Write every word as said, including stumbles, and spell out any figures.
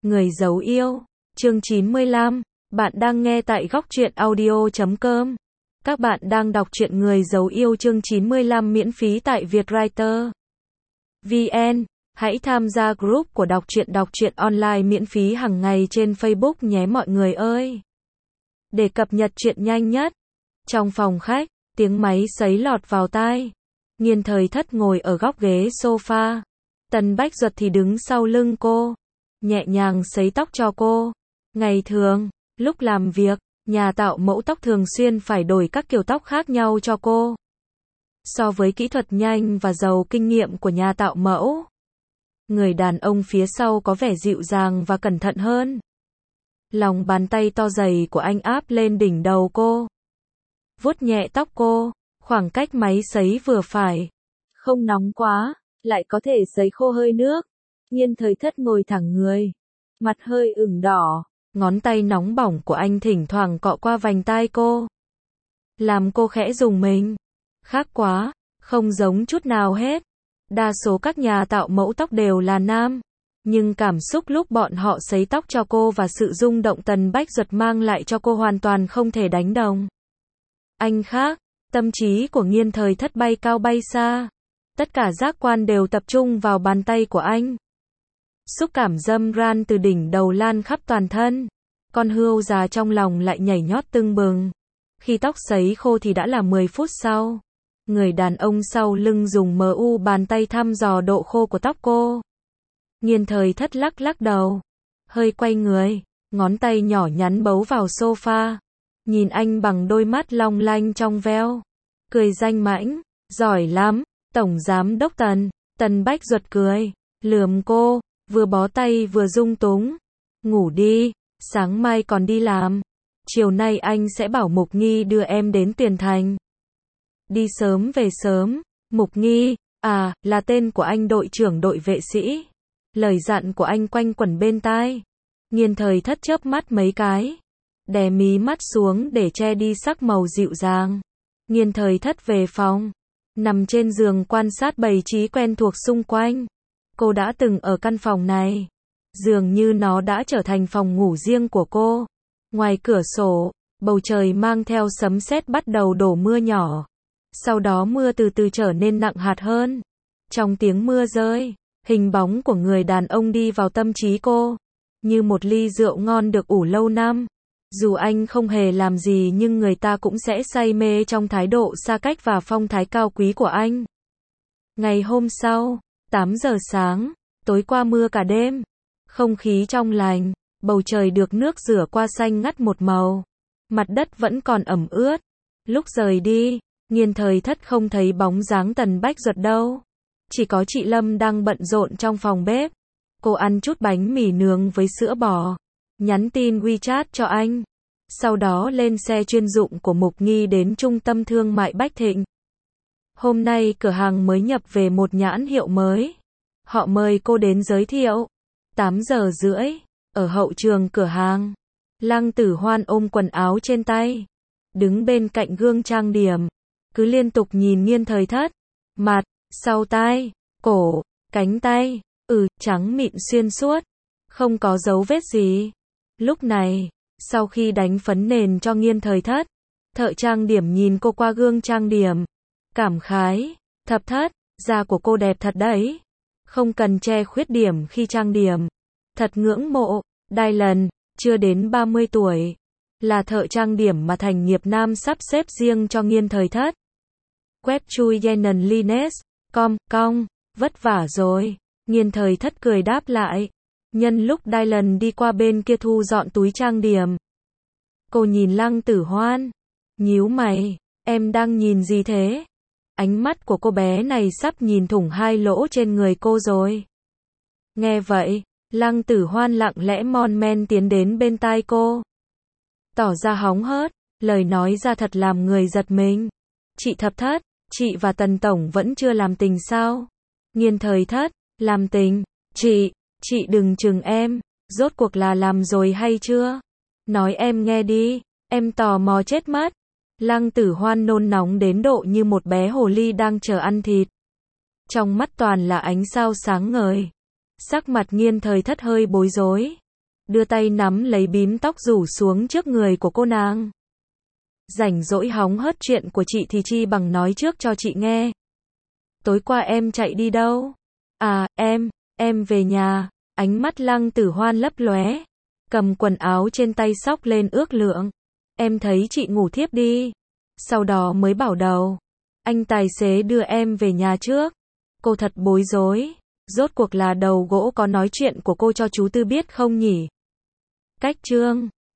Người giấu yêu, chương chín mươi lăm, bạn đang nghe tại góc truyện audio chấm com. Các bạn đang đọc truyện Người giấu yêu chương chín mươi lăm miễn phí tại Vietwriter vê en. Hãy tham gia group của đọc truyện đọc truyện online miễn phí hàng ngày trên Facebook nhé mọi người ơi. Để cập nhật truyện nhanh nhất. Trong phòng khách, tiếng máy sấy lọt vào tai. Nghiên Thời Thất ngồi ở góc ghế sofa. Tần Bách Duật thì đứng sau lưng cô, nhẹ nhàng sấy tóc cho cô. Ngày thường, lúc làm việc, nhà tạo mẫu tóc thường xuyên phải đổi các kiểu tóc khác nhau cho cô. So với kỹ thuật nhanh và giàu kinh nghiệm của nhà tạo mẫu, người đàn ông phía sau có vẻ dịu dàng và cẩn thận hơn. Lòng bàn tay to dày của anh áp lên đỉnh đầu cô, vuốt nhẹ tóc cô, khoảng cách máy sấy vừa phải, không nóng quá, lại có thể sấy khô hơi nước. Nghiên Thời Thất ngồi thẳng người, mặt hơi ửng đỏ, ngón tay nóng bỏng của anh thỉnh thoảng cọ qua vành tai cô, làm cô khẽ rùng mình. Khác quá, không giống chút nào hết. Đa số các nhà tạo mẫu tóc đều là nam, nhưng cảm xúc lúc bọn họ sấy tóc cho cô và sự rung động Tần Bách Duật mang lại cho cô hoàn toàn không thể đánh đồng. Anh khác, tâm trí của Nghiên Thời Thất bay cao bay xa. Tất cả giác quan đều tập trung vào bàn tay của anh. Xúc cảm dâm ran từ đỉnh đầu lan khắp toàn thân. Con hươu già trong lòng lại nhảy nhót tưng bừng. Khi tóc sấy khô thì đã là mười phút sau. Người đàn ông sau lưng dùng mờ u bàn tay thăm dò độ khô của tóc cô. Nghiên Thời Thất lắc lắc đầu, hơi quay người, ngón tay nhỏ nhắn bấu vào sofa, nhìn anh bằng đôi mắt long lanh trong veo, cười danh mãnh, giỏi lắm, Tổng Giám Đốc Tần. Tần Bách Duật cười, lườm cô, vừa bó tay vừa dung túng. Ngủ đi, sáng mai còn đi làm. Chiều nay anh sẽ bảo Mục Nghi đưa em đến Tuyền Thành. Đi sớm về sớm. Mục Nghi, à, là tên của anh đội trưởng đội vệ sĩ. Lời dặn của anh quanh quẩn bên tai. Nghiên Thời Thất chớp mắt mấy cái, đè mí mắt xuống để che đi sắc màu dịu dàng. Nghiên Thời Thất về phòng, nằm trên giường quan sát bày trí quen thuộc xung quanh. Cô đã từng ở căn phòng này, dường như nó đã trở thành phòng ngủ riêng của cô. Ngoài cửa sổ, bầu trời mang theo sấm sét bắt đầu đổ mưa nhỏ. Sau đó mưa từ từ trở nên nặng hạt hơn. Trong tiếng mưa rơi, hình bóng của người đàn ông đi vào tâm trí cô, như một ly rượu ngon được ủ lâu năm. Dù anh không hề làm gì nhưng người ta cũng sẽ say mê trong thái độ xa cách và phong thái cao quý của anh. Ngày hôm sau, tám giờ sáng, tối qua mưa cả đêm. Không khí trong lành, bầu trời được nước rửa qua xanh ngắt một màu. Mặt đất vẫn còn ẩm ướt. Lúc rời đi, Nghiên Thời Thất không thấy bóng dáng Tần Bách Duật đâu. Chỉ có chị Lâm đang bận rộn trong phòng bếp. Cô ăn chút bánh mì nướng với sữa bò, nhắn tin WeChat cho anh. Sau đó lên xe chuyên dụng của Mục Nghi đến trung tâm thương mại Bách Thịnh. Hôm nay cửa hàng mới nhập về một nhãn hiệu mới. Họ mời cô đến giới thiệu. tám giờ rưỡi, ở hậu trường cửa hàng, Lăng Tử Hoan ôm quần áo trên tay, đứng bên cạnh gương trang điểm, cứ liên tục nhìn Nghiên Thời Thất. Mặt, sau tai, cổ, cánh tay, ừ, trắng mịn xuyên suốt, không có dấu vết gì. Lúc này, sau khi đánh phấn nền cho Nghiên Thời Thất, thợ trang điểm nhìn cô qua gương trang điểm, cảm khái, Thập Thất, da của cô đẹp thật đấy, không cần che khuyết điểm khi trang điểm, thật ngưỡng mộ. Dylan, chưa đến ba mươi tuổi, là thợ trang điểm mà Thành Nghiệp Nam sắp xếp riêng cho Nghiên Thời Thất. Web chui Yenan Lines, com, cong, vất vả rồi. Nghiên Thời Thất cười đáp lại, nhân lúc Dylan đi qua bên kia thu dọn túi trang điểm. Cô nhìn Lăng Tử Hoan, nhíu mày, em đang nhìn gì thế? Ánh mắt của cô bé này sắp nhìn thủng hai lỗ trên người cô rồi. Nghe vậy, Lăng Tử Hoan lặng lẽ mon men tiến đến bên tai cô, tỏ ra hóng hớt, lời nói ra thật làm người giật mình. Chị Thập Thất, chị và Tần Tổng vẫn chưa làm tình sao? Nghiên Thời Thất, làm tình? Chị, chị đừng chừng em, rốt cuộc là làm rồi hay chưa? Nói em nghe đi, em tò mò chết mất. Lăng Tử Hoan nôn nóng đến độ như một bé hồ ly đang chờ ăn thịt. Trong mắt toàn là ánh sao sáng ngời. Sắc mặt Nghiên Thời Thất hơi bối rối. đưa tay nắm lấy bím tóc rủ xuống trước người của cô nàng. Rảnh rỗi hóng hớt chuyện của chị thì chi bằng nói trước cho chị nghe. Tối qua em chạy đi đâu? À, em, em về nhà. Ánh mắt Lăng Tử Hoan lấp lóe, cầm quần áo trên tay xốc lên ước lượng. Em thấy chị ngủ thiếp đi. Sau đó mới bảo đầu. Anh tài xế đưa em về nhà trước. Cô thật bối rối. Rốt cuộc là đầu gỗ có nói chuyện của cô cho chú Tư biết không nhỉ? Cách chương